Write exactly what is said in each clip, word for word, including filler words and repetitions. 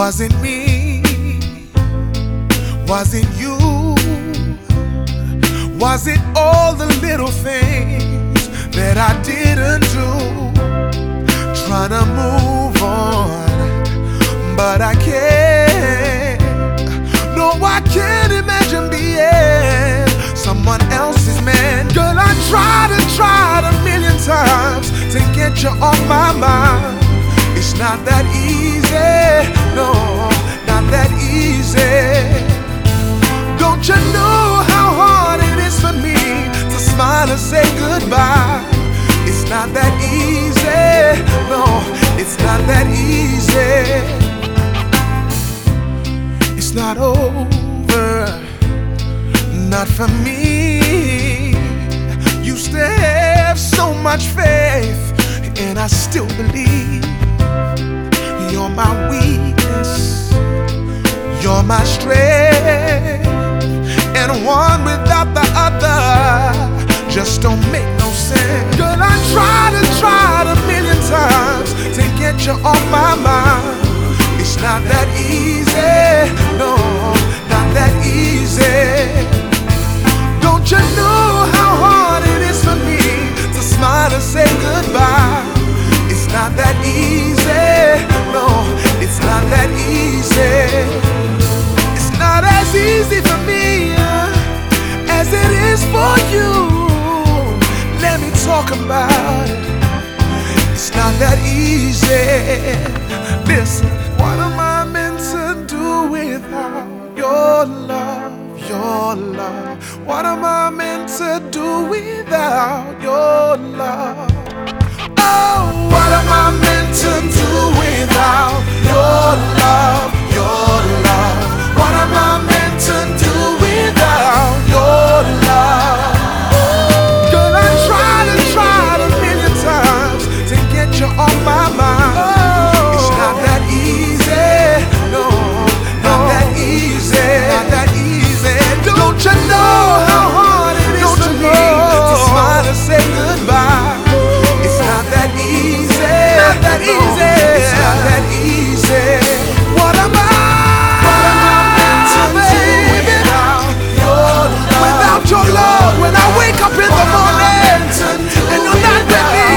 Was it me? Was it you? Was it all the little things that I didn't do? Trying to move on, but I can't. No, I can't imagine being someone else's man. Girl, I tried and tried a million times to get you off my mind. It's not that easy, no, not that easy. Don't you know how hard it is for me to smile and say goodbye? It's not that easy, no, it's not that easy. It's not over, not for me. Used to have so much faith, and I still believe. You're my weakness, you're my strength, and one without the other just don't make no sense. Girl, I tried and tried a million times to get you off my mind. It's not that easy, no, not that easy. Don't you know how hard it is for me to smile and say goodbye? It's not that easy, no, it's not that easy. It's not as easy for me uh, as it is for you. Let me talk about it. It's not that easy. Listen, what am I meant to do without your love, your love? What am I meant to do without your love? Oh, what am I meant to do without your love, your love? What am I meant to do without your love? Girl, I tried and tried a million times to get you off my mind. It's not that easy, no, not that easy, not that easy. Don't you know how hard it is for me to smile and say goodbye? It's not that easy, not that easy, it's not that easy. What am I, what am I meant to do without your love? Without your love, when I wake up in the morning and you're not with me.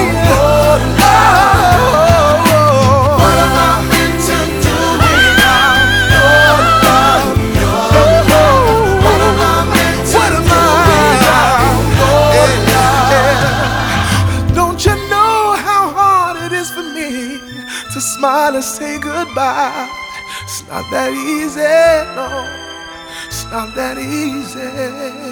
What am I meant to do without your love, your love? What am I meant to do without your love? Don't you know how hard it is for me to smile and say goodbye? It's not that easy, no, it's not that easy.